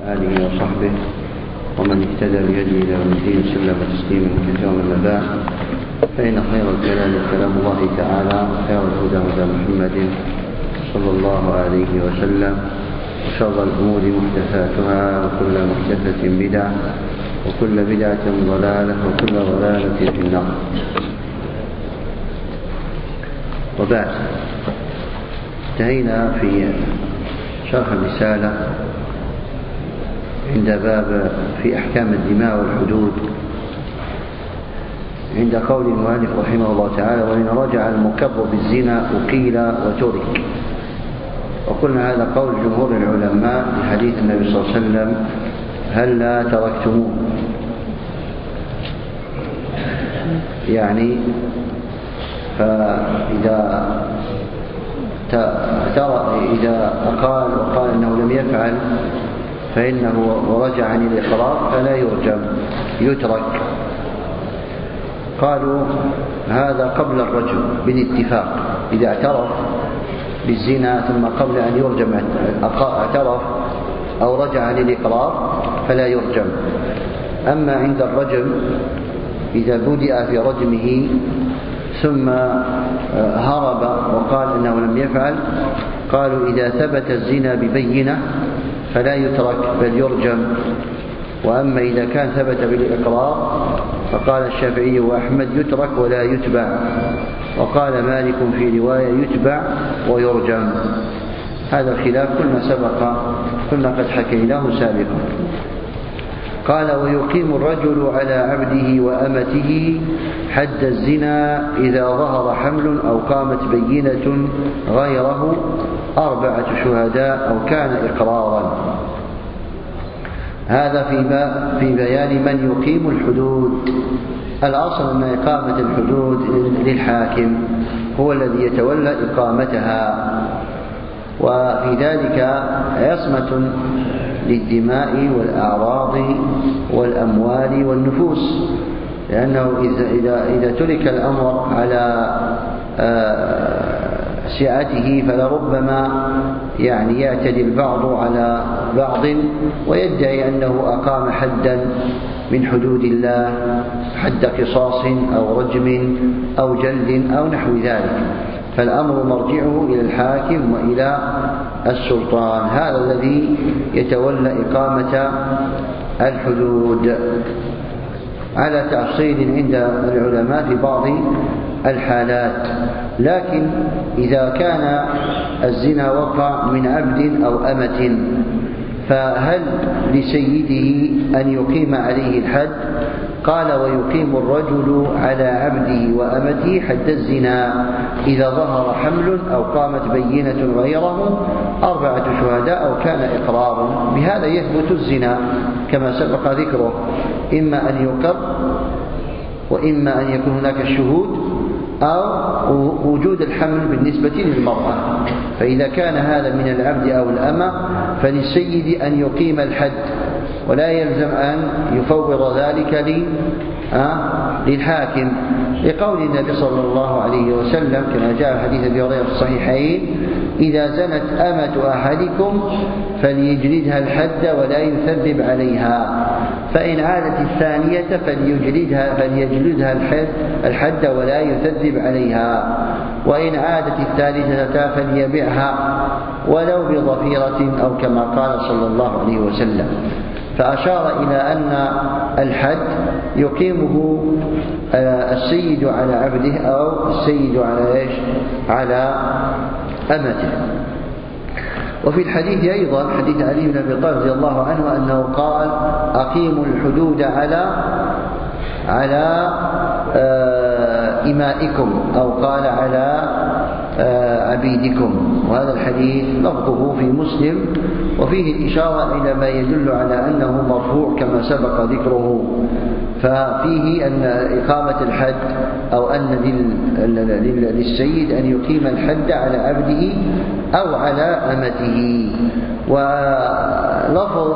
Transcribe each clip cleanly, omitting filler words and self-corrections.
آله وصحبه ومن اهتدى بهديه إلى يوم الدين وسلم تسليما كثيرا. أما بعد، فإن خير الكلام كلام الله تعالى، وخير الهدى هدى محمد صلى الله عليه وسلم، وشر الأمور محدثاتها، وكل محدثة بدعة، وكل بدعة ضلالة، وكل ضلالة في النار. وبعد، انتهينا في شرح الرسالة عند باب في أحكام الدماء والحدود، عند قول المؤلف رحمه الله تعالى: وإن رجع المكر بالزنا أقيل وترك. وقلنا هذا قول جمهور العلماء في حديث النبي صلى الله عليه وسلم: هل لا تركتموه؟ يعني فإذا أقال وقال إنه لم يفعل فإنه ورجع عن الإقرار فلا يرجم، يترك. قالوا هذا قبل الرجم بالاتفاق، إذا اعترف بالزنا ثم قبل أن يرجم اعترف أو رجع عن الإقرار فلا يرجم. أما عند الرجم إذا بدأ في رجمه ثم هرب وقال إنه لم يفعل، قالوا إذا ثبت الزنا ببينة فلا يترك بل يرجم. وأما إذا كان ثبت بالإقرار فقال الشافعي وأحمد يترك ولا يتبع، وقال مالك في رواية يتبع ويرجم. هذا الخلاف كنا قد حكيناه سابقا. قال: ويقيم الرجل على عبده وأمته حد الزنا إذا ظهر حمل أو قامت بينة غيره 4 شهداء أو كان إقرارا. هذا في بيان من يقيم الحدود. الأصل أن إقامة الحدود للحاكم، هو الذي يتولى إقامتها، وفي ذلك عصمة للدماء والأعراض والأموال والنفوس، لأنه إذا ترك الأمر على سعته فلربما يعتدي البعض على بعض ويدعي أنه أقام حدا من حدود الله، حد قصاص أو رجم أو جلد أو نحو ذلك. فالأمر مرجعه إلى الحاكم وإلى السلطان، هذا الذي يتولى إقامة الحدود، على تفصيل عند العلماء في بعض الحالات. لكن إذا كان الزنا وقع من عبد أو أمة، فهل لسيده أن يقيم عليه الحد؟ قال: ويقيم الرجل على عبده وأمته حد الزنا إذا ظهر حمل أو قامت بينة غيره 4 شهداء أو كان إقرار. بهذا يثبت الزنا كما سبق ذكره، إما أن يقر وإما أن يكون هناك الشهود أو وجود الحمل بالنسبة للمرأة. فإذا كان هذا من العبد أو الأمة فللسيد أن يقيم الحد، ولا يلزم أن يفوض ذلك للحاكم، لقول النبي صلى الله عليه وسلم كما جاء حديث أبي هريرة في الصحيحين: إذا زنت أمة أحدكم فليجلدها الحد ولا يثبب عليها، فإن عادت الثانية فليجلدها الحد ولا يثبب عليها، وإن عادت الثالثة فليبعها ولو بضفيرة، أو كما قال صلى الله عليه وسلم. فأشار إلى أن الحد يقيمه السيد على عبده أو السيد على أمته. وفي الحديث أيضا حديث علي بن أبي طالب رضي الله عنه أنه قال: أقيموا الحدود على إمائكم، أو قال على عبيدكم. وهذا الحديث لفظه في مسلم، وفيه الإشارة إلى ما يدل على أنه مرفوع كما سبق ذكره. ففيه أن إقامة الحد أو أن للسيد أن يقيم الحد على عبده أو على أمته. ولفظ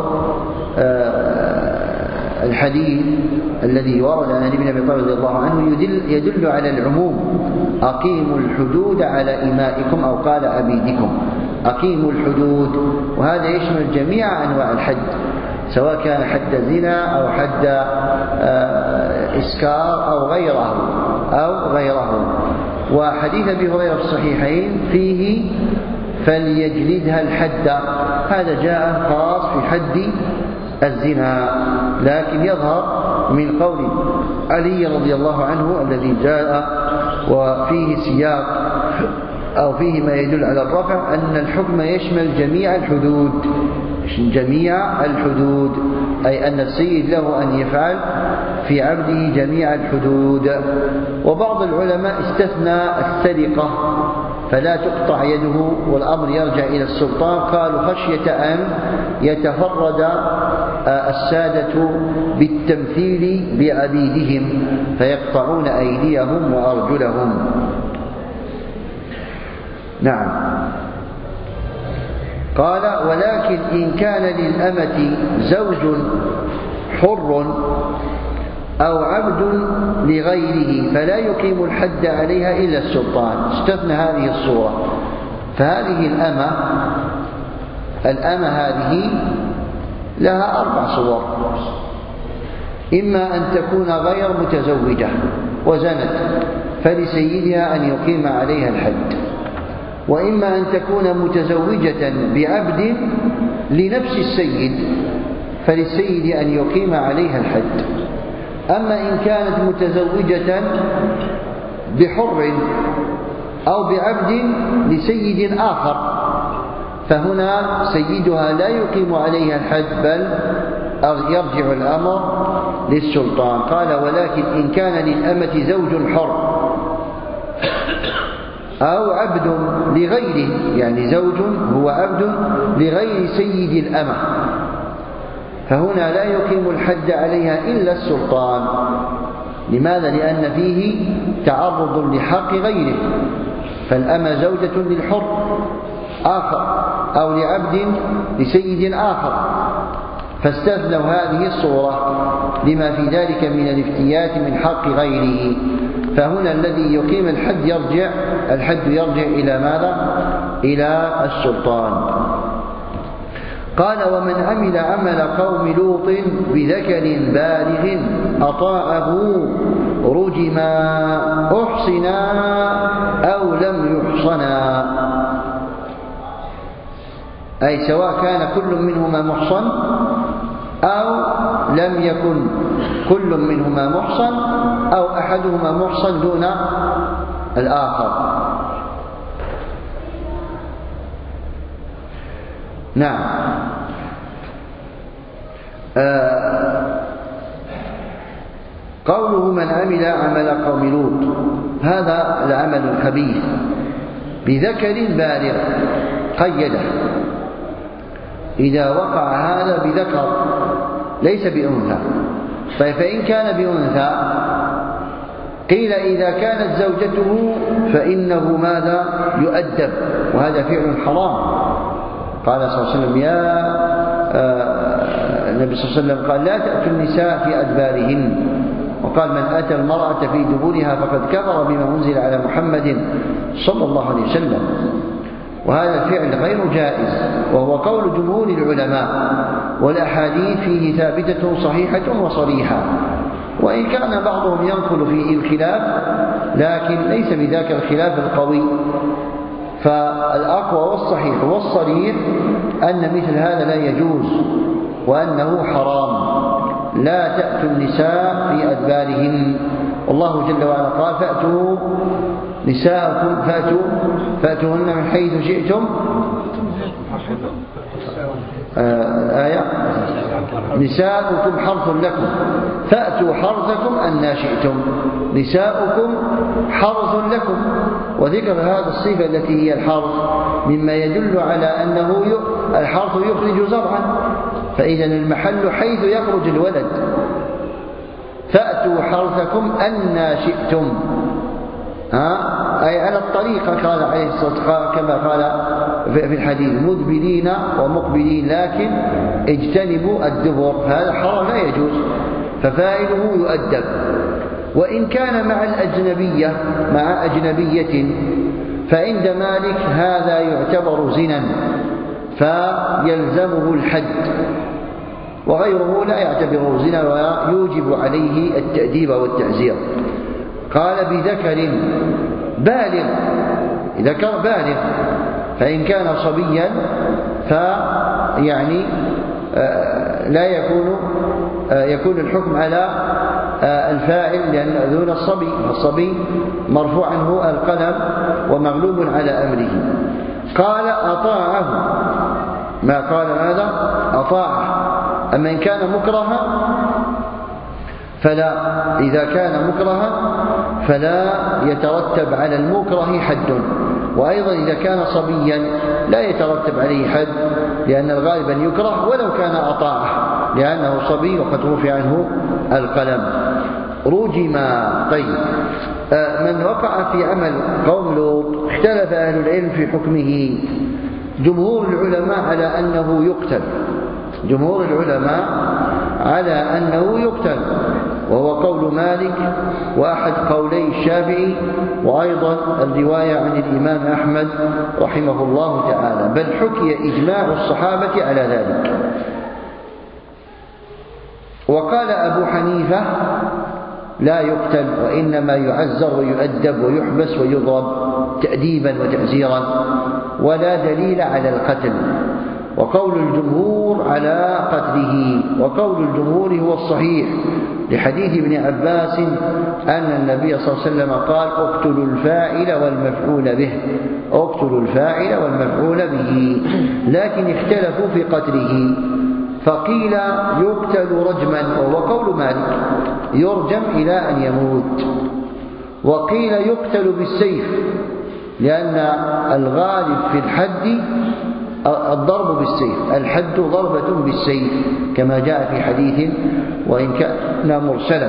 الحديث الذي ورد عن علي بن أبي طالب رضي الله عنه يدل على العموم: أقيموا الحدود على إمائكم، أو قال عبيدكم. أقيموا الحدود، وهذا يشمل جميع أنواع الحد، سواء كان حد زنا أو حد إسكار أو غيره. وحديث أبي هريرة في الصحيحين فيه فليجلدها الحد، هذا جاء خاص في حد الزنا، لكن يظهر من قول علي رضي الله عنه الذي جاء وفيه سياق أو فيه ما يدل على الرفع أن الحكم يشمل جميع الحدود، أي أن السيد له أن يفعل في عبده جميع الحدود. وبعض العلماء استثنى السرقة فلا تقطع يده والأمر يرجع إلى السلطان، قالوا خشية أن يتفرد السادة بالتمثيل بعبيدهم فيقطعون أيديهم وأرجلهم. نعم. قال ولكن إن كان للأمة زوج حر أو عبد لغيره فلا يقيم الحد عليها إلا السلطان. استثنى هذه الصورة، فهذه الأمة هذه لها 4 صور: إما أن تكون غير متزوجة وزنت فلسيدها أن يقيم عليها الحد، وإما أن تكون متزوجة بعبد لنفس السيد فللسيد أن يقيم عليها الحد. أما إن كانت متزوجة بحر أو بعبد لسيد آخر فهنا سيدها لا يقيم عليها الحد بل يرجع الأمر للسلطان. قال ولكن إن كان للأمة زوج حر أو عبد لغيره، يعني زوج هو عبد لغير سيد الأمة، فهنا لا يقيم الحد عليها إلا السلطان. لماذا؟ لأن فيه تعرض لحق غيره، فالأمة زوجة للحر آخر أو لعبد لسيد آخر، فاستثنوا هذه الصورة لما في ذلك من الافتيات من حق غيره. فهنا الذي يقيم الحد يرجع إلى ماذا؟ إلى السلطان. قال ومن عمل عمل قوم لوط بذكر بالغ أطاعه رجما أحصنا أو لم يحصنا، أي سواء كان كل منهما محصن أو لم يكن كل منهما محصن أو أحدهما محصن دون الآخر. نعم. قوله من عمل عمل قوم لوط، هذا العمل الخبيث بذكر بالغ قيده، إذا وقع هذا بذكر ليس بأنثى. طيب فإن كان بأنثى قيل إذا كانت زوجته فإنه ماذا؟ يؤدب، وهذا فعل حرام. قال صلى الله عليه وسلم النبي صلى الله عليه وسلم قال لا تأتوا النساء في أدبارهن، وقال من أتى المرأة في دبورها فقد كفر بما أنزل على محمد صلى الله عليه وسلم. وهذا الفعل غير جائز، وهو قول جمهور العلماء، والأحاديث فيه ثابتة صحيحة وصريحة، وإن كان بعضهم ينقل فيه الخلاف لكن ليس بذاك الخلاف القوي. فالأقوى والصحيح والصريح أن مثل هذا لا يجوز وأنه حرام. لا تأتوا النساء في أدبارهن، والله جل وعلا قال فأتوا نساءكم فأتوهن من حيث شئتم. آية نساؤكم حرث لكم فأتوا حرثكم أن شئتم. نساؤكم حرث لكم، وذكر هذا الصفة التي هي الحرث مما يدل على أنه الحرث يخرج زرعا، فإذا المحل حيث يخرج الولد. فأتوا حرثكم أن شئتم، أي على الطريقة قال عليه الصلاة والسلام كما قال في الحديث مدبرين ومقبلين لكن اجتنبوا الدبر، هذا حرام لا يجوز، ففاعله يؤدب. وإن كان مع أجنبية فعند مالك هذا يعتبر زنا فيلزمه الحد، وغيره لا يعتبره زنا ويوجب عليه التأديب والتعزير. قال بذكر بالغ، إذا كان بالغ، فإن كان صبيا فيعني لا يكون الحكم على الفاعل لأن دون الصبي مرفوع عنه القلم ومغلوب على أمره. قال أطاعه، ما قال ماذا؟ أطاعه. أما إن كان مكرها فلا، إذا كان مكرها فلا يترتب على المكره حد، وأيضا إذا كان صبيا لا يترتب عليه حد، لأن الغالب أن يكره ولو كان أطاعه لأنه صبي وقد رفع عنه القلم. رجما. طيب، من وقع في عمل قوم لوط اختلف أهل العلم في حكمه. جمهور العلماء على أنه يقتل، جمهور العلماء على أنه يقتل، وهو قول مالك وأحد قولي الشافعي، وأيضا الرواية عن الإمام أحمد رحمه الله تعالى، بل حكي إجماع الصحابة على ذلك. وقال أبو حنيفة لا يقتل، وإنما يعزر ويؤدب ويحبس ويضرب تأديبا وتعزيرا، ولا دليل على القتل. وقول الجمهور على قتله، وقول الجمهور هو الصحيح لحديث ابن عباس أن النبي صلى الله عليه وسلم قال اقتلوا الفاعل والمفعول به، اقتلوا الفاعل والمفعول به، لكن اختلفوا في قتله، فقيل يقتل رجما وهو قول مالك، يرجم إلى أن يموت، وقيل يقتل بالسيف لأن الغالب في الحد الضرب بالسيف، الحد ضربة بالسيف كما جاء في حديث وإن كان مرسلا.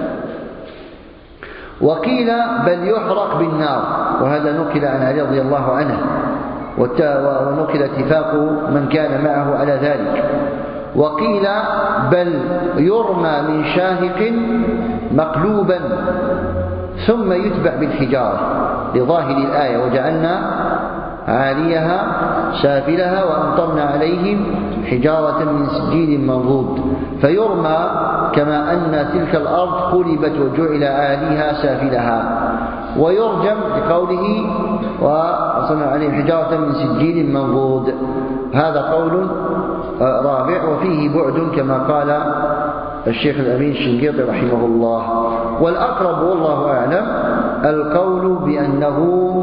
وقيل بل يحرق بالنار، وهذا نقل عن علي رضي الله عنه، ونقل اتفاق من كان معه على ذلك. وقيل بل يرمى من شاهق مقلوبا ثم يتبع بالحجارة لظاهر الآية وجعلنا عاليها سافلها وأمطرنا عليهم حجارة من سجيل منضود، فيرمى كما أن تلك الأرض قلبت وجعل عاليها سافلها، ويرجم لقوله وأصنع عليهم حجارة من سجيل منضود. هذا قول رابع وفيه بعد كما قال الشيخ الأمين الشنقيطي رحمه الله. والأقرب والله أعلم القول بأنه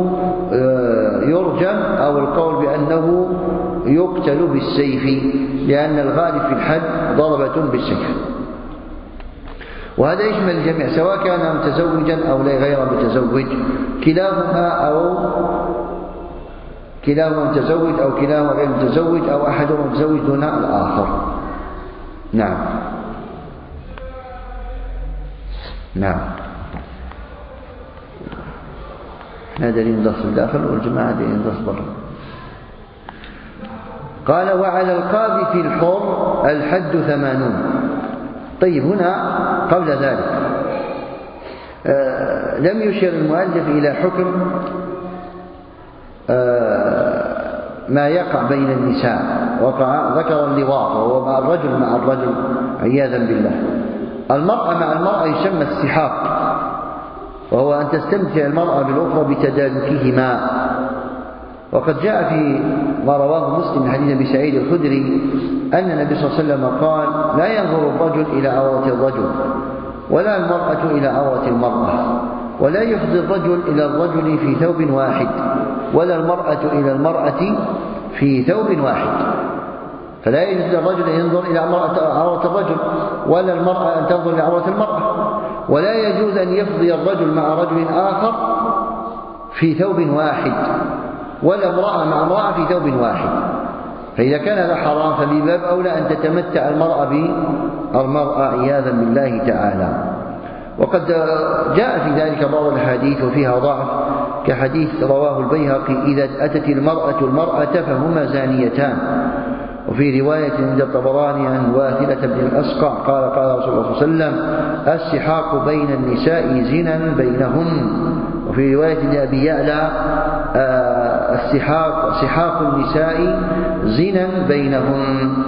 يرجم أو القول بأنه يقتل بالسيف، لأن الغالب في الحد ضربة بالسيف. وهذا يشمل الجميع سواء كان متزوجا أو غير متزوج، كلاهما متزوج أو كلاهما غير متزوج أو أحدهما متزوج دون الآخر. نعم. هذا اللي ندرس الداخل والجماعة اللي ندرس برا. قال وعلى القاذف الحر الحد 80. طيب، هنا قبل ذلك لم يشر المؤلف إلى حكم ما يقع بين النساء، ذكر اللواط وهو مع الرجل عياذا بالله. المرأة مع المرأة يسمى السحاق، وهو أن تستمتع المرأة بالأخرى بتدالكهما. وقد جاء في ما رواه مسلم من حديث أبي سعيد الخدري أن النبي صلى الله عليه وسلم قال لا ينظر الرجل إلى عورة الرجل ولا المرأة إلى عورة المرأة، ولا يفضي الرجل إلى الرجل في ثوب واحد، ولا المرأة إلى المرأة في ثوب واحد. فلا يجوز للرجل أن ينظر إلى عورة الرجل، ولا المرأة أن تنظر إلى عورة المرأة، ولا يجوز أن يفضي الرجل مع رجل آخر في ثوب واحد، ولا امرأة مع امرأة في ثوب واحد. فإذا كان هذا حرام فبباب أولى أن تتمتع المرأة بالمرأة عياذا بالله تعالى. وقد جاء في ذلك بعض الحديث وفيها ضعف، كحديث رواه البيهقي إذا أتت المرأة فهما زانيتان. وفي رواية عند الطبراني عن واثلة بن الأسقع قال قال رسول الله صلى الله عليه وسلم السحاق بين النساء زنا بينهن. وفي رواية لأبي يعلى سحاق النساء زنا بينهن.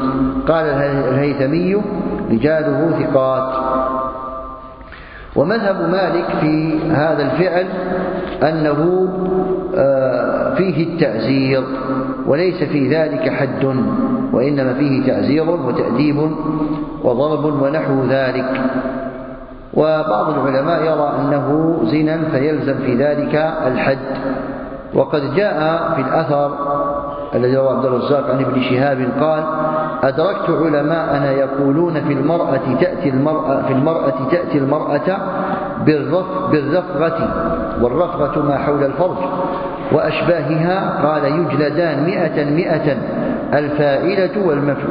قال الهيثمي رجاله ثقات. ومذهب مالك في هذا الفعل أنه فيه التعزير وليس في ذلك حد، وإنما فيه تعزير وتأديب وضرب ونحو ذلك. وبعض العلماء يرى أنه زنا فيلزم في ذلك الحد. وقد جاء في الأثر الذي رواه عبد الرزاق عن ابن شهاب قال: أدركت علماءنا يقولون في المرأة تأتي المرأة بالرفغة، والرفغة ما حول الفرج وأشباهها، قال: يجلدان 100 الفاعلة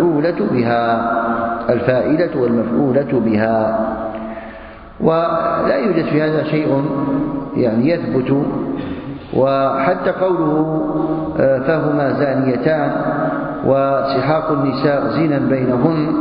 والمفعولة بها. ولا يوجد في هذا شيء يعني يثبت. وحتى قوله فهما زانيتان وسحاق النساء زنا بينهن،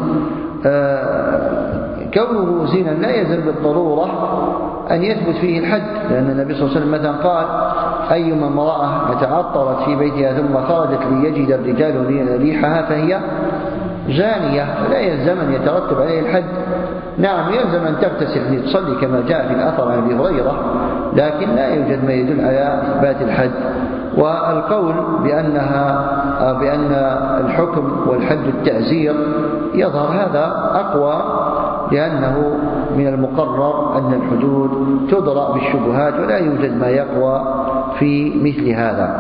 كونه زنا لا يلزم بالضرورة أن يثبت فيه الحد، لأن النبي صلى الله عليه وسلم مثلا قال: أيما امرأة تعطرت في بيتها ثم خرجت ليجد الرجال ريحها فهي زانية، لا يلزم أن يترتب عليه الحد. نعم يلزم أن تغتسل لتصلي كما جاء في الأثر عن أبي هريرة، لكن لا يوجد ما يدل على إثبات الحد. والقول بأن الحكم والحد التعزير يظهر هذا أقوى، لأنه من المقرر أن الحدود تدرأ بالشبهات ولا يوجد ما يقوى في مثل هذا.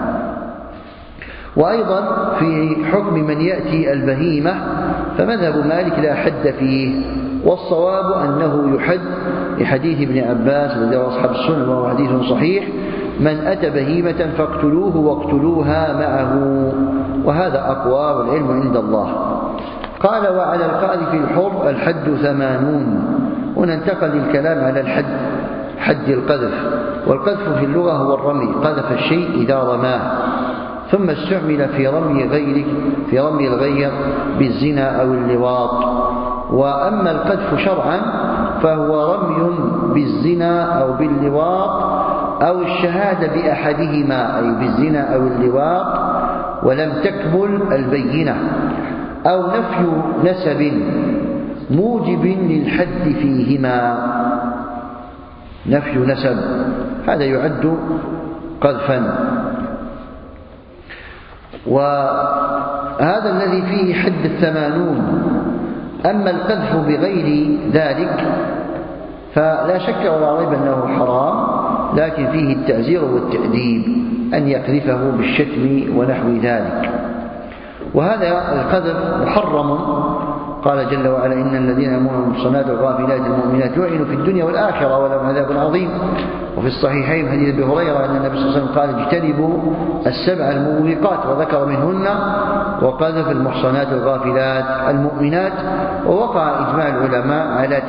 وأيضا في حكم من يأتي البهيمة فمذهب مالك لا حد فيه، والصواب أنه يحد لحديث ابن عباس الذي رواه أصحاب السنن وهو حديث صحيح: من أتى بهيمة فاقتلوه واقتلوها معه، وهذا أقوى والعلم عند الله. قال: وعلى القاذف الحر الحد 80. وننتقل للكلام على الحد، حد القذف. والقذف في اللغة هو الرمي، قذف الشيء إذا رماه، ثم استعمل في رمي الغير بالزنا أو اللواط. وأما القذف شرعا فهو رمي بالزنا أو باللواط أو الشهادة بأحدهما، أي بالزنا أو اللواط ولم تكمل البينة، أو نفي نسب موجب للحد فيهما. نفي نسب هذا يعد قذفا. وهذا الذي فيه حد 80. أما القذف بغير ذلك فلا شك ولا ريب أنه حرام، لكن فيه التعزير والتأديب، أن يقذفه بالشتم ونحو ذلك. وهذا القذف محرم. قال جل وعلا: إن الذين يرمون المحصنات الغافلات المؤمنات لعنوا في الدنيا والآخرة ولهم عذاب عظيم. وفي الصحيحين حديث أبي هريرة أن النبي صلى الله عليه وسلم قال: اجتنبوا السبع الموبقات، وذكر منهن وقذف المحصنات الغافلات المؤمنات. ووقع إجماع العلماء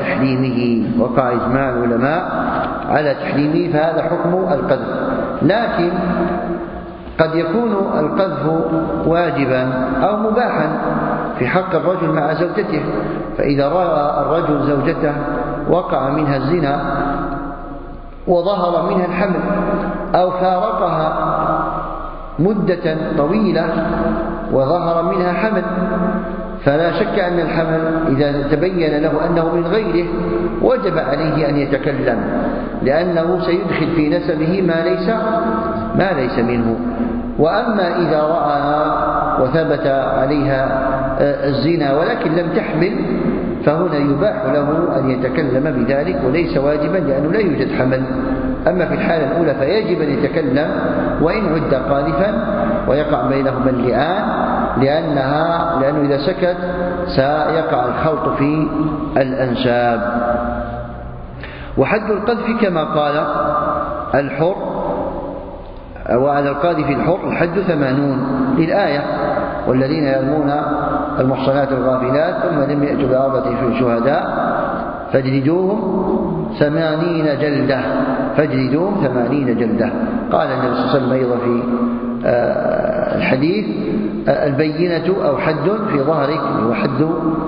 على تحريمه، فهذا حكم القذف. لكن قد يكون القذف واجبا أو مباحا في حق الرجل مع زوجته، فإذا رأى الرجل زوجته وقع منها الزنا وظهر منها الحمل، أو فارقها مدة طويلة وظهر منها حمل، فلا شك أن الحمل إذا تبين له أنه من غيره وجب عليه أن يتكلم، لأنه سيدخل في نسبه ما ليس منه. وأما إذا رأى وثبت عليها الزنا ولكن لم تحمل، فهنا يباح له أن يتكلم بذلك وليس واجبا، لأنه لا يوجد حمل. أما في الحالة الأولى فيجب أن يتكلم وإن عد قاذفا، ويقع بينهما اللئان، لأنه إذا سكت سيقع الخلط في الأنساب. وحد القذف كما قال الحر: وعلى القاذف الحر الحد 80 للآية: والذين يرمون المحصنات الغافلات ثم لم يأتوا ب4 شهداء فاجلدوهم 80 جلدة. قال النبي صلى الله عليه وسلم أيضا في الحديث: البينة أو حد في ظهرك، وحد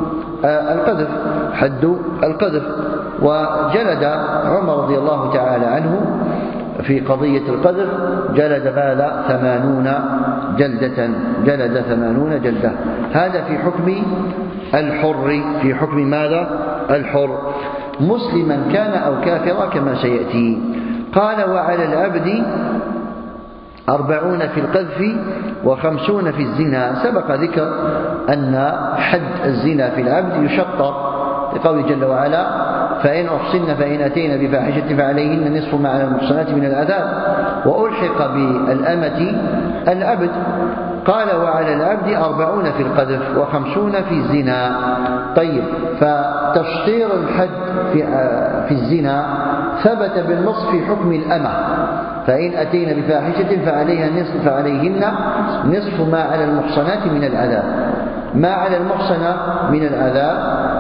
القذف. وجلد عمر رضي الله تعالى عنه في قضية القذف، جلد 80 جلدة، جلد 80 جلدة. هذا في حكم الحر. في حكم ماذا؟ الحر، مسلما كان أو كافرا كما سيأتي. قال: وعلى العبد 40 في القذف و50 في الزنا. سبق ذكر أن حد الزنا في العبد يشطر لقوله جل وعلا: فإن أحصن فإن أتينا بفاحشة فعليهن نصف ما على المحصنات من العذاب. وألحق بالأمة العبد. قال: وعلى العبد 40 في القذف و50 في الزنا. طيب، فتشطير الحد في الزنا ثبت بالنص في حكم الأمة: فإن أتينا بفاحشة فعليهن نصف ما على المحصنات من العذاب. ما على المحصنة من العذاب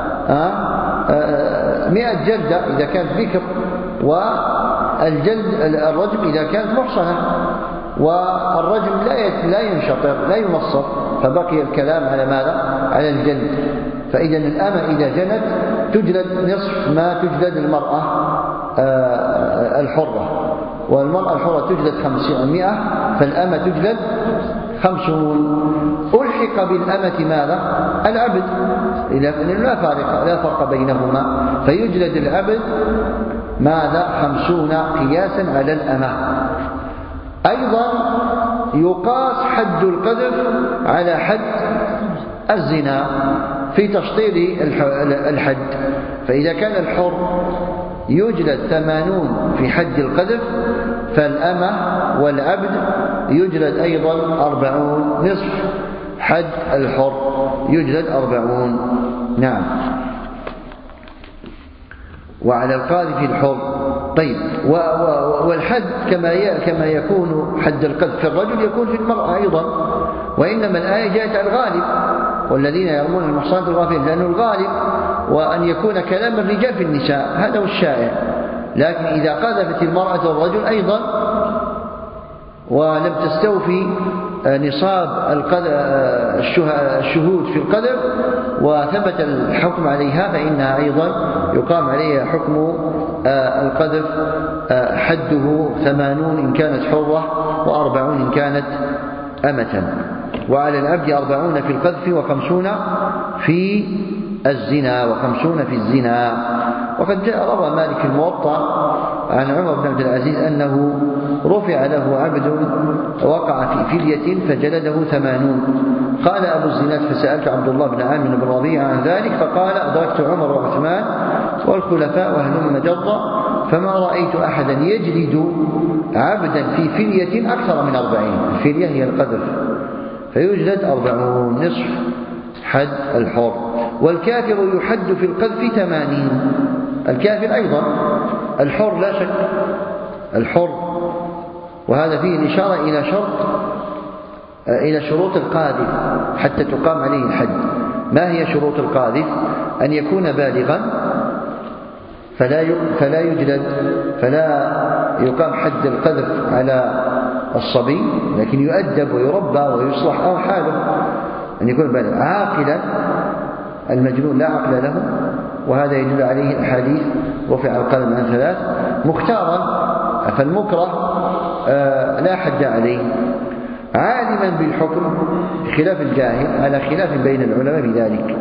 100 جلدة إذا كانت بكر، والجلد الرجم إذا كانت محصنة. والرجم لا ينشطر، لا ينصف، فبقي الكلام على ماذا؟ على الجلد. فإذا الأمة إذا جنت تجلد نصف ما تجلد المرأة الحرة، والمرأة الحرة تجلد 500، فالأمة تجلد 50. ألحق بالأمة ماذا؟ العبد، لا فرق بينهما، فيجلد العبد ماذا؟ 50 قياسا على الأمة. أيضا يقاس حد القذف على حد الزنا في تشطير الحد. فإذا كان الحر يجلد 80 في حد القذف، فالأمة والعبد يجلد أيضا 40، نصف حد الحر يجلد 40. نعم. وعلى القاذف الحر. طيب، والحد كما يكون حد القذف في الرجل يكون في المرأة أيضا، وإنما الآية جاءت على الغالب: والذين يرمون المحصنات الغافلات، لأنه الغالب وأن يكون كلام الرجال في النساء، هذا هو الشائع. لكن إذا قذفت المرأة الرجل أيضا ولم تستوفي نصاب الشهود في القذف وثبت الحكم عليها، فإنها أيضا يقام عليها حكم القذف، حده 80 إن كانت حرة و40 إن كانت أمة. وعلى العبد 40 في القذف و50 في الزنا، و50 في الزنا. وقد جاء روى مالك في الموطأ عن عمر بن عبد العزيز أنه رفع له عبد وقع في فلية فجلده 80. قال أبو الزناد: فسألت عبد الله بن عامر بن ربيعة عن ذلك، فقال: أدركت عمر وعثمان والخلفاء وهلم جرا، فما رأيت أحدا يجلد عبدا في فلية أكثر من 40. الفلية هي القذف، فيجلد 40، نصف حد الحر. والكافر يحد في القذف 80. الكافر أيضا، الحر لا شك، الحر. وهذا فيه الإشارة إلى شروط القاذف حتى تقام عليه الحد. ما هي شروط القاذف؟ أن يكون بالغا فلا يجلد، فلا يقام حد القذف على الصبي، لكن يؤدب ويربى ويصلح حاله. أن يكون بالغا، عاقلا، المجنون لا عقل له، وهذا يدل عليه الحديث: رفع القلم عن 3. مختارا، فالمكره لا حد عليه. عالما بالحكم خلاف الجاهل، على خلاف بين العلماء بذلك.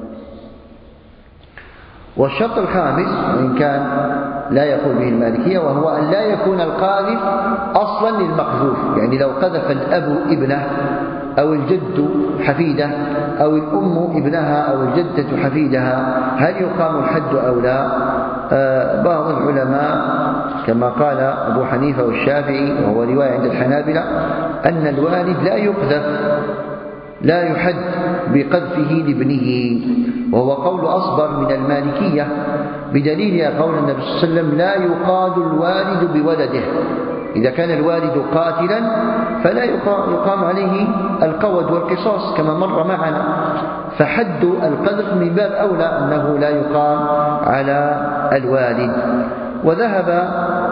والشرط الخامس، وإن كان لا يقول به المالكية، وهو أن لا يكون القاذف أصلا للمقذوف. يعني لو قذف الأب ابنه أو الجد حفيده أو الأم ابنها أو الجدة حفيدها، هل يقام الحد أو لا؟ بعض العلماء كما قال أبو حنيفة والشافعي، وهو رواية عند الحنابلة، أن الوالد لا يقذف، لا يحد بقذفه لابنه، وهو قول أصبر من المالكية، بدليل قول النبي صلى الله عليه وسلم: لا يقاد الوالد بولده. إذا كان الوالد قاتلا فلا يقام عليه القود والقصاص كما مر معنا، فحد القذف من باب أولى أنه لا يقام على الوالد. وذهب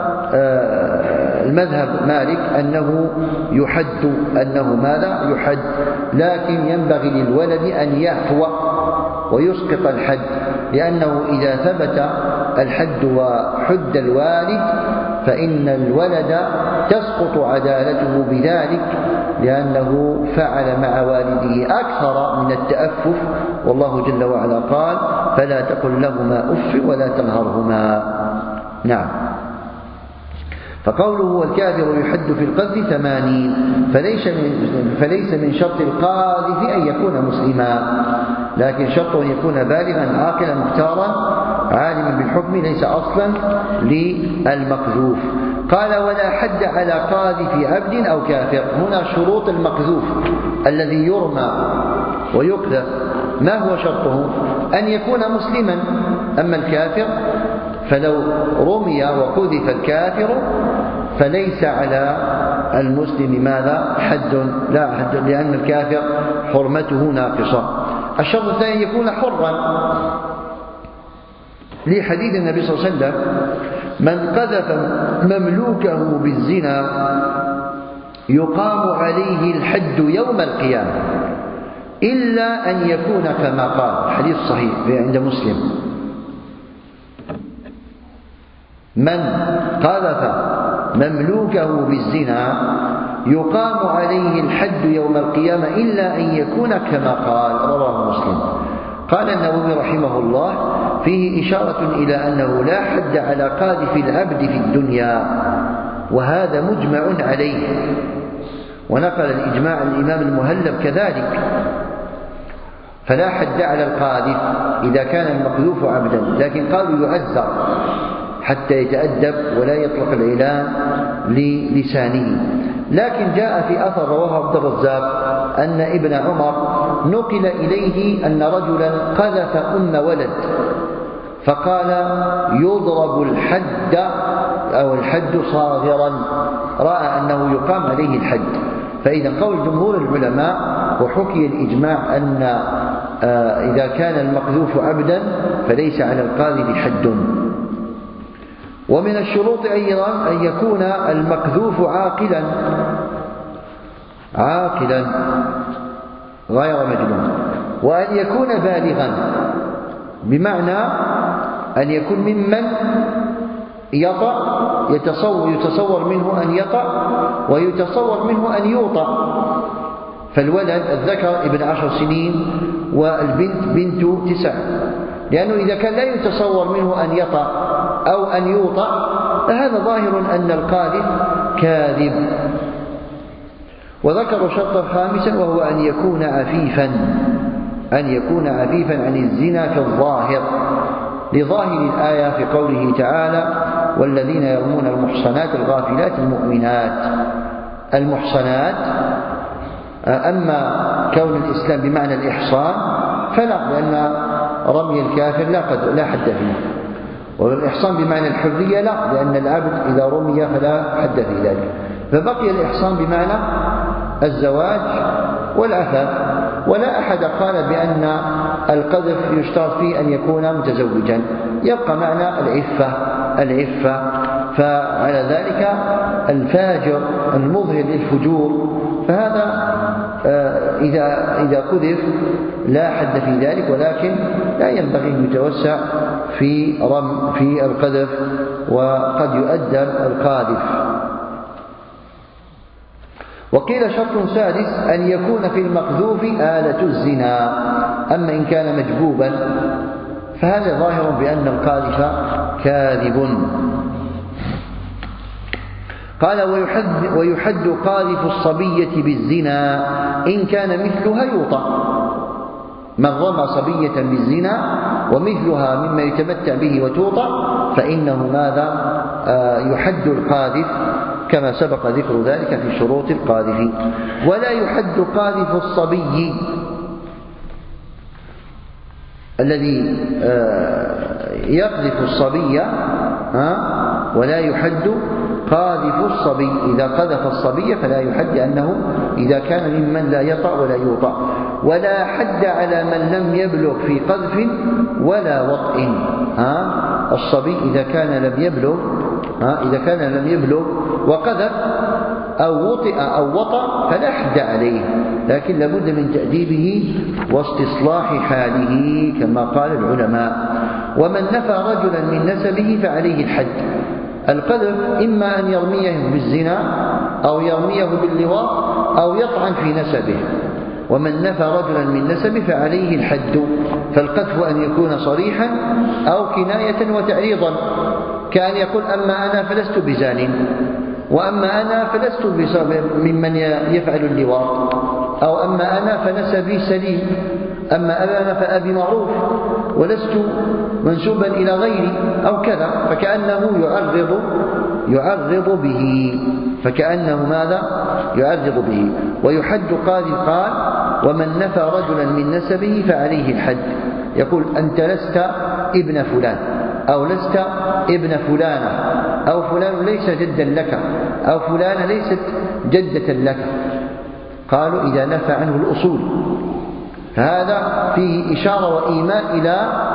المذهب مالك أنه يحد، أنه ماذا؟ يحد، لكن ينبغي للولد أن يعفو ويسقط الحد، لأنه إذا ثبت الحد وحد الوالد فإن الولد تسقط عدالته بذلك، لأنه فعل مع والده أكثر من التأفف، والله جل وعلا قال: فلا تقل لهما أف ولا تنهرهما. نعم. فقوله: والكافر يحد في القذف 80، فليس من شرط القاذف أن يكون مسلما، لكن شرط أن يكون بالغا عاقلا مختارا عالما بالحكم، ليس أصلا للمقذوف. قال: ولا حد على قاذف عبد أو كافر. هنا شروط المقذوف الذي يرمى ويقذف، ما هو شرطه؟ أن يكون مسلما. أما الكافر فلو رمي وقذف الكافر فليس على المسلم ماذا؟ حد، لا حد، لأن الكافر حرمته ناقصة. الشرط الثاني يكون حرا، لحديث النبي صلى الله عليه وسلم: من قذف مملوكه بالزنا يقام عليه الحد يوم القيامة إلا أن يكون كما قال. حديث صحيح عند مسلم: من قذف مملوكه بالزنا يقام عليه الحد يوم القيامة إلا أن يكون كما قال. رواه مسلم. قال النووي رحمه الله: فيه إشارة إلى أنه لا حد على قاذف العبد في الدنيا، وهذا مجمع عليه. ونقل الإجماع الإمام المهلب كذلك، فلا حد على القاذف إذا كان المقذوف عبدا، لكن قالوا يعذر حتى يتأدب ولا يطلق الإعلان للسانه. لكن جاء في أثر رواه عبد الرزاق أن ابن عمر نقل إليه أن رجلا قذف أم ولد، فقال: يضرب الحد أو الحد صاغرا، رأى أنه يقام عليه الحد. فإذا قول جمهور العلماء وحكي الإجماع أن إذا كان المقذوف عبدا فليس على القاذف حد. ومن الشروط أيضا أن يكون المقذوف عاقلا غير مجنون، وأن يكون بالغا، بمعنى أن يكون ممن يتصور منه أن يطأ ويتصور منه أن يوطأ. فالولد الذكر ابن 10 سنين والبنت بنت 9، لأنه إذا كان لا يتصور منه أن يطأ أو أن يوطأ فهذا ظاهر أن القاذف كاذب. وذكروا شرطا خامسا وهو أن يكون عفيفا عن الزنا في الظاهر، لظاهر الآية في قوله تعالى: والذين يرمون المحصنات الغافلات المؤمنات. المحصنات، أما كون الإسلام بمعنى الإحصان فلا، لأن رمي الكافر لا حد فيه. والإحصان بمعنى الحرية لا، لأن العبد إذا رمي فلا حد في ذلك. فبقي الإحصان بمعنى الزواج والعفاف. ولا أحد قال بأن القذف يشترط فيه أن يكون متزوجا، يبقى معنى العفة. فعلى ذلك الفاجر المظهر للفجور فهذا إذا قذف لا حد في ذلك، ولكن لا ينبغي أن يتوسع في القذف، وقد يؤدب القاذف. وقيل شرط سادس أن يكون في المقذوف آلة الزنا، أما إن كان مجبوبا فهذا ظاهر بأن القاذف كاذب. قال: ويحد قاذف الصبية بالزنا إن كان مثلها يوطأ. من رمى صبية بالزنا ومثلها مما يتمتع به وتوطأ فإنه ماذا؟ يحد القاذف، كما سبق ذكر ذلك في شروط القاذف. ولا يحد قاذف الصبي الذي يقذف الصبي، ولا يحد قاذف الصبي. إذا قذف الصبي فلا يحد، لأنه إذا كان ممن لا يطأ ولا يوطأ. ولا حد على من لم يبلغ في قذف ولا وطئ. الصبي إذا كان لم يبلغ وقذف أو وطئ أو وطأ فلا حد عليه، لكن لابد من تأديبه واستصلاح حاله كما قال العلماء. ومن نفى رجلا من نسبه فعليه الحد. القذف إما أن يرميه بالزنا أو يرميه باللواط أو يطعن في نسبه. ومن نفى رجلا من نسبه فعليه الحد. فالقذف أن يكون صريحا أو كناية وتعريضا، كأن يقول أما أنا فلست بزان، وأما أنا فلست ممن يفعل اللواط، أو أما أنا فنسبي سليم، أما أنا فأبي معروف ولست منسوبا إلى غيري أو كذا، فكأنه يعرض به، فكأنه ماذا؟ يعرض به. ويحد قاضي قال: ومن نفى رجلا من نسبه فعليه الحد. يقول: أنت لست ابن فلان، أو لست ابن فلانة، أو فلان ليس جدا لك، أو فلانة ليست جدة لك. قالوا: إذا نفى عنه الأصول. هذا فيه إشارة وإيماء إلى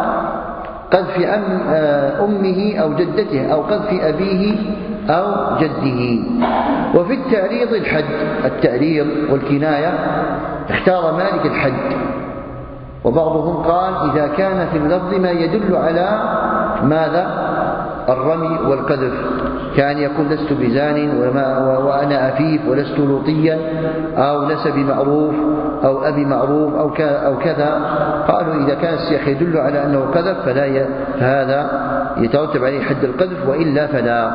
قذف أمه أو جدته، أو قذف أبيه أو جده. وفي التعريض الحد، التعريض والكناية اختار مالك الحد. وبعضهم قال: إذا كان في اللفظ ما يدل على ماذا؟ الرمي والقذف، كان يقول: لست بزان وأنا أفيف ولست لوطيا، أو نسبي معروف أو أبي معروف أو كذا. قالوا: إذا كان السياق يدل على أنه قذف فهذا يترتب عليه حد القذف، وإلا فلا.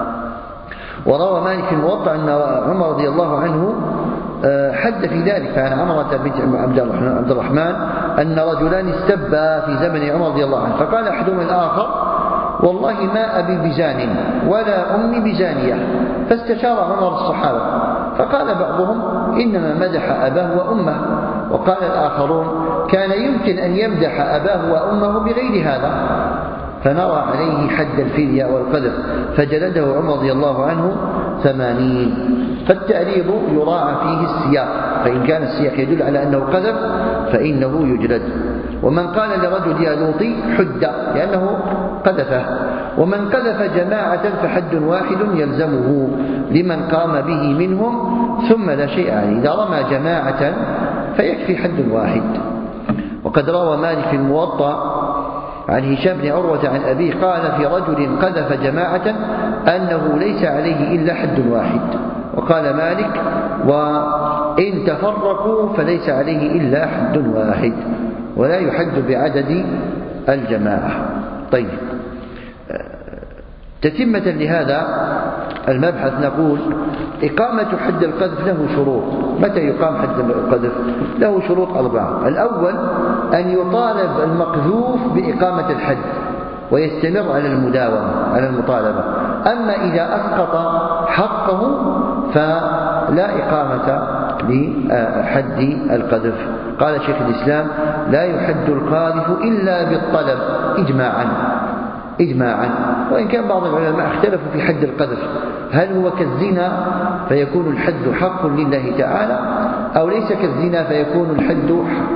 وروى مالك في الموطأ أن عمر رضي الله عنه حد في ذلك، فعن عمرة بنت عبد الرحمن أن رجلان استبا في زمن عمر رضي الله عنه، فقال أحدهما الآخر: والله ما أبي بزان ولا أمي بزانية. فاستشار عمر الصحابة، فقال بعضهم: إنما مدح أباه وأمه. وقال الآخرون: كان يمكن أن يمدح أباه وأمه بغير هذا. فنرى عليه حد الفدية والقذف، فجلده عمر رضي الله عنه 80. فالتعريض يراعى فيه السياق، فإن كان السياق يدل على أنه قذف فإنه يجلد. ومن قال لرجل يا لوطي حد لأنه قذفه. ومن قذف جماعة فحد واحد يلزمه لمن قام به منهم ثم لا شيء عليه. إذا رمى جماعة فيكفي حد واحد. وقد روى مالك في الموطأ عن هشام بن عروة عن أبيه قال في رجل قذف جماعة أنه ليس عليه إلا حد واحد. وقال مالك: وإن تفرقوا فليس عليه إلا حد واحد، ولا يحد بعدد الجماعة. طيب، تتمة لهذا المبحث نقول: إقامة حد القذف له شروط. متى يقام حد القذف؟ له شروط 4. الأول أن يطالب المقذوف بإقامة الحد ويستمر على المداومة على المطالبة. أما إذا أسقط حقه فلا إقامة لحد القذف. قال شيخ الإسلام: لا يحد القاذف إلا بالطلب إجماعا. وإن كان بعض العلماء اختلفوا في حد القذف، هل هو كالزنا فيكون الحد حق لله تعالى، أو ليس كالزنا فيكون الحد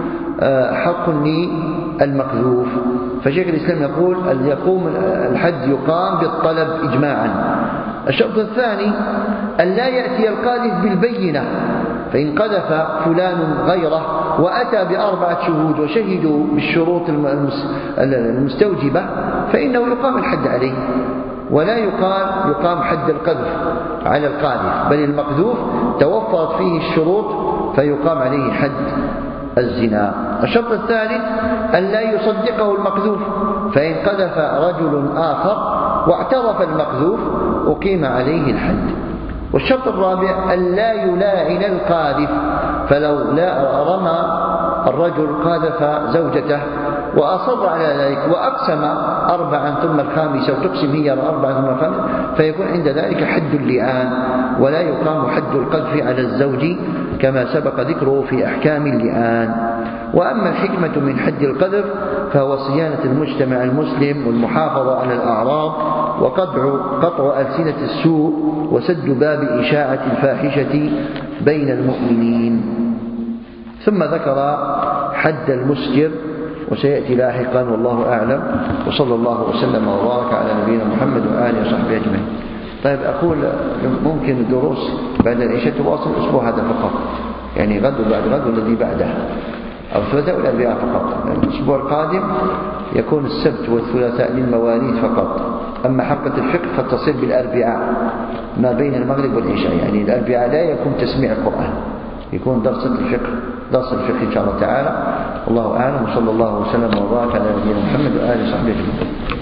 حق للمقذوف. فشيخ الإسلام يقول: الحد يقام بالطلب إجماعا. الشرط الثاني أن لا يأتي القاذف بالبينة، فإن قذف فلان غيره وأتى ب4 شهود وشهدوا بالشروط المستوجبة فإنه يقام الحد عليه، ولا يقام حد القذف على القاذف، بل المقذوف توفرت فيه الشروط فيقام عليه حد الزنا. الشرط الثالث أن لا يصدقه المقذوف، فإن قذف رجل آخر واعترف المقذوف أقيم عليه الحد. والشرط الرابع أن لا يلاعن القاذف، فلو رمى الرجل قاذف زوجته وأصر على ذلك وأقسم 4 ثم الخامسة وتقسم هي 4 ثم الخامسة فيكون عند ذلك حد اللعان، ولا يقام حد القذف على الزوج كما سبق ذكره في أحكام اللعان. وأما الحكمة من حد القذف فهو صيانة المجتمع المسلم والمحافظة على الأعراض وقطع ألسنة السوء وسد باب إشاعة الفاحشة بين المؤمنين. ثم ذكر حد المسكر وسيأتي لاحقا، والله أعلم، وصلى الله وسلم وبارك على نبينا محمد وآله وصحبه أجمعين. طيب، أقول ممكن الدروس بعد العشاء تواصل الأسبوع هذا فقط، يعني غد وبعد غد والذي بعده، أو الثلاثاء والأربعاء فقط. الأسبوع القادم يكون السبت والثلاثاء للمواليد فقط، أما حلقة الفقه فتصل بالأربعاء ما بين المغرب والعشاء، يعني الأربعاء لا يكون تسميع القرآن، يكون درس الفقه إن شاء الله تعالى. والله أعلم، وصلى الله وسلم وبارك على نبينا محمد وآله وصحبه أجمعين.